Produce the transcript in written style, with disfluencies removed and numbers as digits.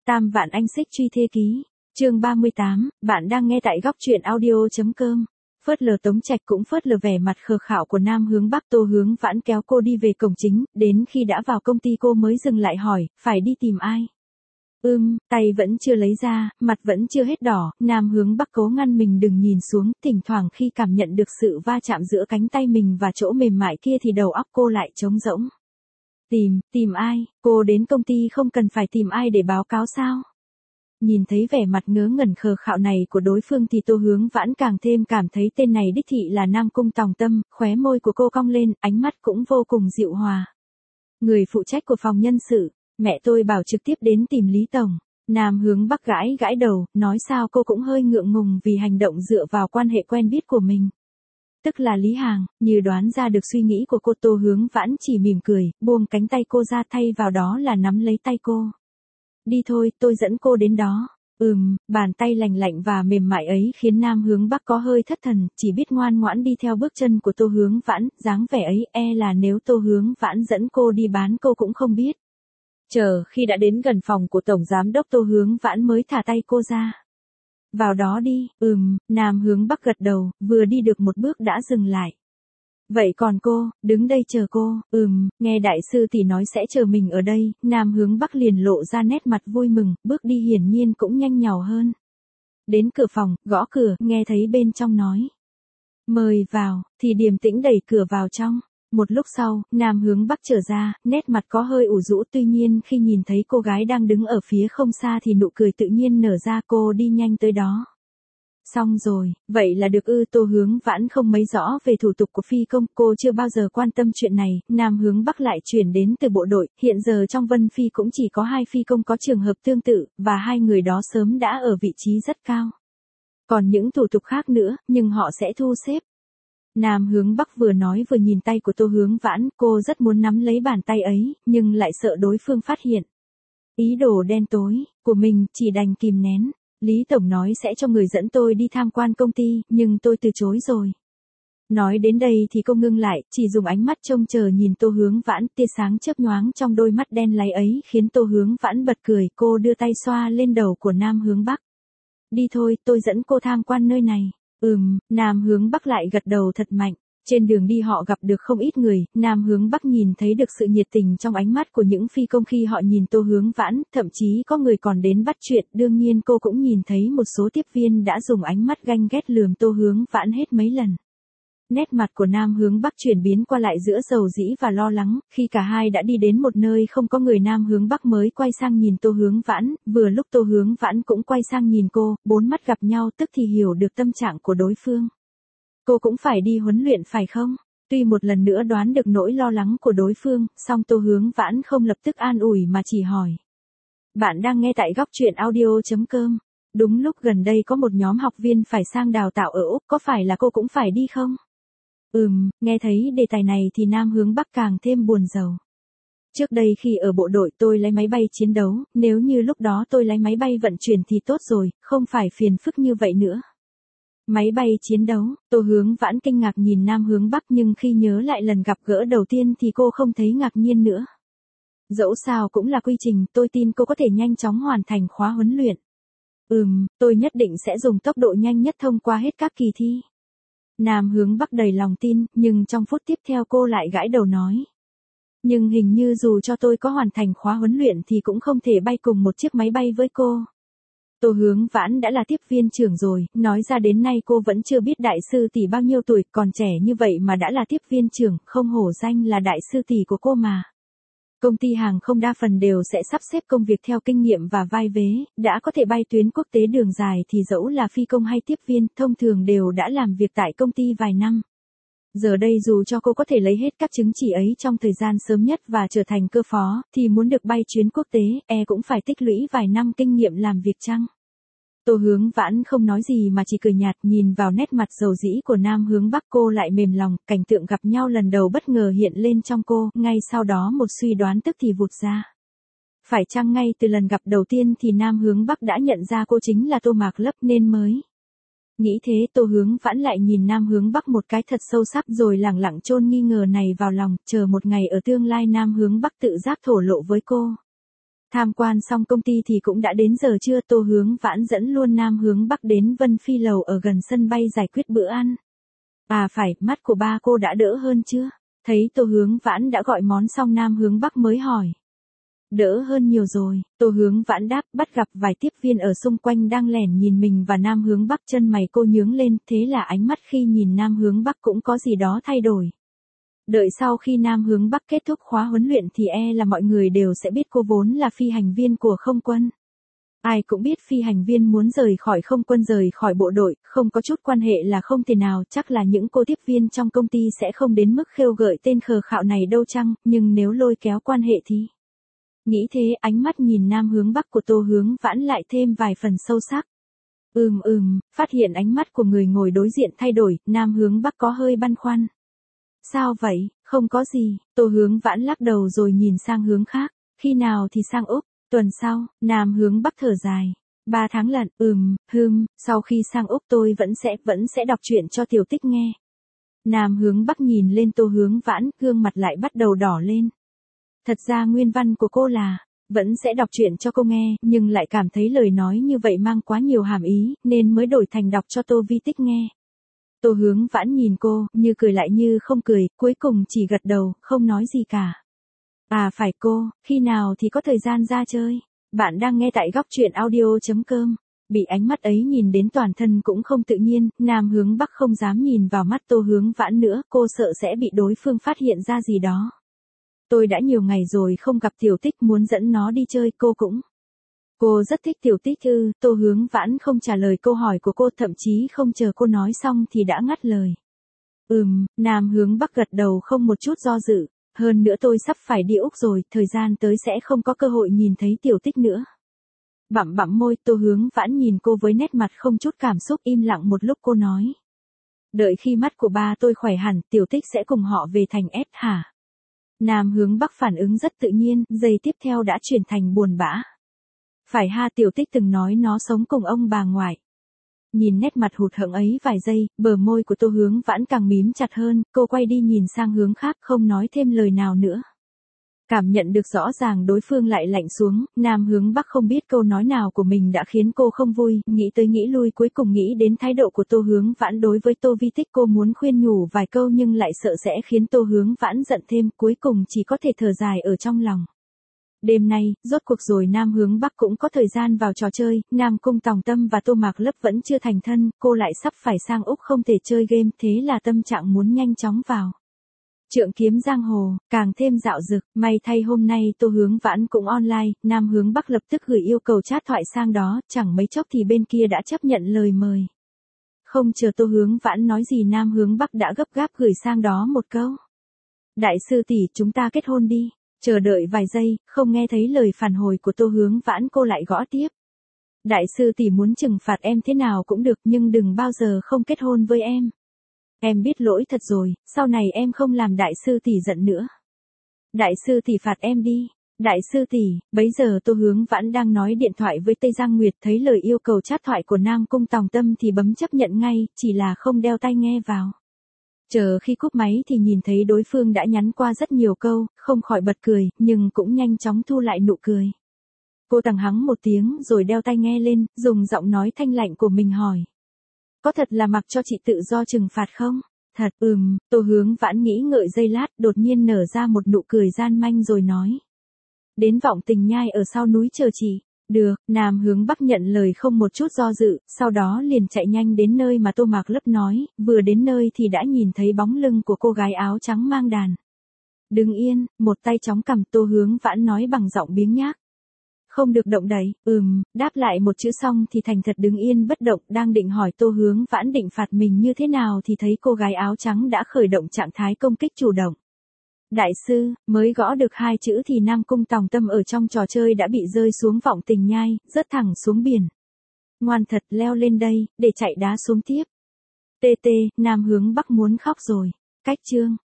Tam vạn anh xích truy thê ký. Chương 38, bạn đang nghe tại góc truyện audio.com. Phớt lờ Tống Trạch cũng phớt lờ vẻ mặt khờ khạo của Nam Hướng Bắc. Tô Hướng Vãn kéo cô đi về cổng chính, đến khi đã vào công ty cô mới dừng lại hỏi, phải đi tìm ai? Tay vẫn chưa lấy ra, mặt vẫn chưa hết đỏ, Nam Hướng Bắc cố ngăn mình đừng nhìn xuống, thỉnh thoảng khi cảm nhận được sự va chạm giữa cánh tay mình và chỗ mềm mại kia thì đầu óc cô lại trống rỗng. Tìm ai? Cô đến công ty không cần phải tìm ai để báo cáo sao? Nhìn thấy vẻ mặt ngớ ngẩn khờ khạo này của đối phương thì Tô Hướng Vãn càng thêm cảm thấy tên này đích thị là Nam Cung Tòng Tâm, khóe môi của cô cong lên, ánh mắt cũng vô cùng dịu hòa. Người phụ trách của phòng nhân sự, mẹ tôi bảo trực tiếp đến tìm Lý Tổng. Nam Hướng Bắc gãi đầu, nói sao cô cũng hơi ngượng ngùng vì hành động dựa vào quan hệ quen biết của mình. Tức là Lý Hàng, như đoán ra được suy nghĩ của cô. Tô Hướng Vãn chỉ mỉm cười, buông cánh tay cô ra thay vào đó là nắm lấy tay cô. Đi thôi, tôi dẫn cô đến đó. Bàn tay lành lạnh và mềm mại ấy khiến Nam Hướng Bắc có hơi thất thần, chỉ biết ngoan ngoãn đi theo bước chân của Tô Hướng Vãn, dáng vẻ ấy là nếu Tô Hướng Vãn dẫn cô đi bán cô cũng không biết. Chờ khi đã đến gần phòng của Tổng Giám đốc Tô Hướng Vãn mới thả tay cô ra. Vào đó đi. Nam Hướng Bắc gật đầu, vừa đi được một bước đã dừng lại. Vậy còn cô, đứng đây chờ cô. Nghe đại sư tỷ nói sẽ chờ mình ở đây, Nam Hướng Bắc liền lộ ra nét mặt vui mừng, bước đi hiển nhiên cũng nhanh nhảu hơn. Đến cửa phòng, gõ cửa, nghe thấy bên trong nói. Mời vào, thì điềm tĩnh đẩy cửa vào trong. Một lúc sau, Nam Hướng Bắc trở ra, nét mặt có hơi ủ rũ, tuy nhiên khi nhìn thấy cô gái đang đứng ở phía không xa thì nụ cười tự nhiên nở ra. Cô đi nhanh tới đó. Xong rồi, vậy là được ư? Tô Hướng Vãn không mấy rõ về thủ tục của phi công, cô chưa bao giờ quan tâm chuyện này. Nam Hướng Bắc lại chuyển đến từ bộ đội, hiện giờ trong Vân Phi cũng chỉ có 2 phi công có trường hợp tương tự, và 2 người đó sớm đã ở vị trí rất cao. Còn những thủ tục khác nữa, nhưng họ sẽ thu xếp. Nam Hướng Bắc vừa nói vừa nhìn tay của Tô Hướng Vãn, cô rất muốn nắm lấy bàn tay ấy, nhưng lại sợ đối phương phát hiện ý đồ đen tối của mình, chỉ đành kìm nén. Lý Tổng nói sẽ cho người dẫn tôi đi tham quan công ty, nhưng tôi từ chối rồi. Nói đến đây thì cô ngưng lại, chỉ dùng ánh mắt trông chờ nhìn Tô Hướng Vãn, tia sáng chớp nhoáng trong đôi mắt đen láy ấy khiến Tô Hướng Vãn bật cười. Cô đưa tay xoa lên đầu của Nam Hướng Bắc. Đi thôi, tôi dẫn cô tham quan nơi này. Nam Hướng Bắc lại gật đầu thật mạnh. Trên đường đi họ gặp được không ít người, Nam Hướng Bắc nhìn thấy được sự nhiệt tình trong ánh mắt của những phi công khi họ nhìn Tô Hướng Vãn, thậm chí có người còn đến bắt chuyện. Đương nhiên cô cũng nhìn thấy một số tiếp viên đã dùng ánh mắt ganh ghét lườm Tô Hướng Vãn hết mấy lần. Nét mặt của Nam Hướng Bắc chuyển biến qua lại giữa dầu dĩ và lo lắng, khi cả hai đã đi đến một nơi không có người Nam Hướng Bắc mới quay sang nhìn Tô Hướng Vãn, vừa lúc Tô Hướng Vãn cũng quay sang nhìn cô, bốn mắt gặp nhau tức thì hiểu được tâm trạng của đối phương. Cô cũng phải đi huấn luyện phải không? Tuy một lần nữa đoán được nỗi lo lắng của đối phương, song Tô Hướng Vãn không lập tức an ủi mà chỉ hỏi. Bạn đang nghe tại góc truyện audio.com. Đúng lúc gần đây có một nhóm học viên phải sang đào tạo ở Úc, có phải là cô cũng phải đi không? Nghe thấy đề tài này thì Nam Hướng Bắc càng thêm buồn rầu. Trước đây khi ở bộ đội tôi lái máy bay chiến đấu, nếu như lúc đó tôi lái máy bay vận chuyển thì tốt rồi, không phải phiền phức như vậy nữa. Máy bay chiến đấu, Tô Hướng Vãn kinh ngạc nhìn Nam Hướng Bắc, nhưng khi nhớ lại lần gặp gỡ đầu tiên thì cô không thấy ngạc nhiên nữa. Dẫu sao cũng là quy trình, tôi tin cô có thể nhanh chóng hoàn thành khóa huấn luyện. Tôi nhất định sẽ dùng tốc độ nhanh nhất thông qua hết các kỳ thi. Nam Hướng Bắc đầy lòng tin, nhưng trong phút tiếp theo cô lại gãi đầu nói. Nhưng hình như dù cho tôi có hoàn thành khóa huấn luyện thì cũng không thể bay cùng một chiếc máy bay với cô. Tô Hướng Vãn đã là tiếp viên trưởng rồi, nói ra đến nay cô vẫn chưa biết đại sư tỷ bao nhiêu tuổi, còn trẻ như vậy mà đã là tiếp viên trưởng, không hổ danh là đại sư tỷ của cô mà. Công ty hàng không đa phần đều sẽ sắp xếp công việc theo kinh nghiệm và vai vế, đã có thể bay tuyến quốc tế đường dài thì dẫu là phi công hay tiếp viên, thông thường đều đã làm việc tại công ty vài năm. Giờ đây dù cho cô có thể lấy hết các chứng chỉ ấy trong thời gian sớm nhất và trở thành cơ phó, thì muốn được bay chuyến quốc tế, cũng phải tích lũy vài năm kinh nghiệm làm việc chăng? Tô Hướng Vãn không nói gì mà chỉ cười nhạt, nhìn vào nét mặt dầu dĩ của Nam Hướng Bắc cô lại mềm lòng, cảnh tượng gặp nhau lần đầu bất ngờ hiện lên trong cô, ngay sau đó một suy đoán tức thì vụt ra. Phải chăng ngay từ lần gặp đầu tiên thì Nam Hướng Bắc đã nhận ra cô chính là Tô Mạc Lấp nên mới. Nghĩ thế Tô Hướng Vãn lại nhìn Nam Hướng Bắc một cái thật sâu sắc rồi lẳng lặng chôn nghi ngờ này vào lòng, chờ một ngày ở tương lai Nam Hướng Bắc tự giác thổ lộ với cô. Tham quan xong công ty thì cũng đã đến giờ trưa, Tô Hướng Vãn dẫn luôn Nam Hướng Bắc đến Vân Phi Lầu ở gần sân bay giải quyết bữa ăn. À phải, mắt của ba cô đã đỡ hơn chưa? Thấy Tô Hướng Vãn đã gọi món xong, Nam Hướng Bắc mới hỏi. Đỡ hơn nhiều rồi, Tô Hướng Vãn đáp, bắt gặp vài tiếp viên ở xung quanh đang lẻn nhìn mình và Nam Hướng Bắc, chân mày cô nhướng lên, thế là ánh mắt khi nhìn Nam Hướng Bắc cũng có gì đó thay đổi. Đợi sau khi Nam Hướng Bắc kết thúc khóa huấn luyện thì là mọi người đều sẽ biết cô vốn là phi hành viên của không quân. Ai cũng biết phi hành viên muốn rời khỏi không quân, rời khỏi bộ đội, không có chút quan hệ là không thể nào, chắc là những cô tiếp viên trong công ty sẽ không đến mức khêu gợi tên khờ khạo này đâu chăng, nhưng nếu lôi kéo quan hệ thì... Nghĩ thế, ánh mắt nhìn Nam Hướng Bắc của Tô Hướng Vãn lại thêm vài phần sâu sắc. Phát hiện ánh mắt của người ngồi đối diện thay đổi, Nam Hướng Bắc có hơi băn khoăn. Sao vậy, không có gì, Tô Hướng Vãn lắc đầu rồi nhìn sang hướng khác, khi nào thì sang Úc, tuần sau, Nam Hướng Bắc thở dài. 3 tháng lận, sau khi sang Úc tôi vẫn sẽ đọc truyện cho Tiểu Tích nghe. Nam Hướng Bắc nhìn lên Tô Hướng Vãn, gương mặt lại bắt đầu đỏ lên. Thật ra nguyên văn của cô là, vẫn sẽ đọc truyện cho cô nghe, nhưng lại cảm thấy lời nói như vậy mang quá nhiều hàm ý, nên mới đổi thành đọc cho Tô Vi Tích nghe. Tô Hướng Vãn nhìn cô, như cười lại như không cười, cuối cùng chỉ gật đầu, không nói gì cả. À phải cô, khi nào thì có thời gian ra chơi? Bạn đang nghe tại góc truyện audio.com. Bị ánh mắt ấy nhìn đến toàn thân cũng không tự nhiên, Nam Hướng Bắc không dám nhìn vào mắt Tô Hướng Vãn nữa, cô sợ sẽ bị đối phương phát hiện ra gì đó. Tôi đã nhiều ngày rồi không gặp Tiểu Tích, muốn dẫn nó đi chơi, cô cũng. Cô rất thích Tiểu Tích ư? Tô Hướng Vãn không trả lời câu hỏi của cô, thậm chí không chờ cô nói xong thì đã ngắt lời. Nam Hướng Bắc gật đầu không một chút do dự. Hơn nữa tôi sắp phải đi Úc rồi, thời gian tới sẽ không có cơ hội nhìn thấy Tiểu Tích nữa. Bặm môi, Tô Hướng Vãn nhìn cô với nét mặt không chút cảm xúc, im lặng một lúc cô nói. Đợi khi mắt của ba tôi khỏe hẳn, Tiểu Tích sẽ cùng họ về thành S hả? Nam Hướng Bắc phản ứng rất tự nhiên, giây tiếp theo đã chuyển thành buồn bã. Phải ha, Tiểu Tích từng nói nó sống cùng ông bà ngoại. Nhìn nét mặt hụt hẫng ấy vài giây, bờ môi của Tô Hướng Vãn càng mím chặt hơn, cô quay đi nhìn sang hướng khác, không nói thêm lời nào nữa. Cảm nhận được rõ ràng đối phương lại lạnh xuống, Nam Hướng Bắc không biết câu nói nào của mình đã khiến cô không vui, nghĩ tới nghĩ lui cuối cùng nghĩ đến thái độ của Tô Hướng Vãn đối với Tô Vi Tích, cô muốn khuyên nhủ vài câu nhưng lại sợ sẽ khiến Tô Hướng Vãn giận thêm, cuối cùng chỉ có thể thở dài ở trong lòng. Đêm nay, rốt cuộc rồi Nam Hướng Bắc cũng có thời gian vào trò chơi, Nam Cung Tòng Tâm và Tô Mạc Lấp vẫn chưa thành thân, cô lại sắp phải sang Úc không thể chơi game, thế là tâm trạng muốn nhanh chóng vào Trượng Kiếm Giang Hồ, càng thêm dạo dực, may thay hôm nay Tô Hướng Vãn cũng online, Nam Hướng Bắc lập tức gửi yêu cầu chat thoại sang đó, chẳng mấy chốc thì bên kia đã chấp nhận lời mời. Không chờ Tô Hướng Vãn nói gì, Nam Hướng Bắc đã gấp gáp gửi sang đó một câu. Đại sư tỷ, chúng ta kết hôn đi. Chờ đợi vài giây, không nghe thấy lời phản hồi của Tô Hướng Vãn, cô lại gõ tiếp. Đại sư tỷ muốn trừng phạt em thế nào cũng được, nhưng đừng bao giờ không kết hôn với em. Em biết lỗi thật rồi, sau này em không làm đại sư tỷ giận nữa. Đại sư tỷ phạt em đi. Đại sư tỷ, bấy giờ Tô Hướng Vãn đang nói điện thoại với Tây Giang Nguyệt, thấy lời yêu cầu chat thoại của Nam Cung Tòng Tâm thì bấm chấp nhận ngay, chỉ là không đeo tai nghe vào. Chờ khi cúp máy thì nhìn thấy đối phương đã nhắn qua rất nhiều câu, không khỏi bật cười, nhưng cũng nhanh chóng thu lại nụ cười. Cô tằng hắng một tiếng rồi đeo tai nghe lên, dùng giọng nói thanh lạnh của mình hỏi. Có thật là mặc cho chị tự do trừng phạt không? Thật, Tô Hướng Vãn nghĩ ngợi giây lát, đột nhiên nở ra một nụ cười gian manh rồi nói. Đến Vọng Tình Nhai ở sau núi chờ chị. Được, Nam Hướng Bắc nhận lời không một chút do dự, sau đó liền chạy nhanh đến nơi mà Tô Mạc Lấp nói, vừa đến nơi thì đã nhìn thấy bóng lưng của cô gái áo trắng mang đàn. Đứng yên, một tay chống cằm, Tô Hướng Vãn nói bằng giọng biếng nhác. Không được động đậy, đáp lại một chữ xong thì thành thật đứng yên bất động, đang định hỏi Tô Hướng Vãn định phạt mình như thế nào thì thấy cô gái áo trắng đã khởi động trạng thái công kích chủ động. Đại sư, mới gõ được 2 chữ thì Nam Cung Tòng Tâm ở trong trò chơi đã bị rơi xuống Vọng Tình Nhai, rớt thẳng xuống biển. Ngoan thật, leo lên đây, để chạy đá xuống tiếp. TT, Nam Hướng Bắc muốn khóc rồi. Cách chương.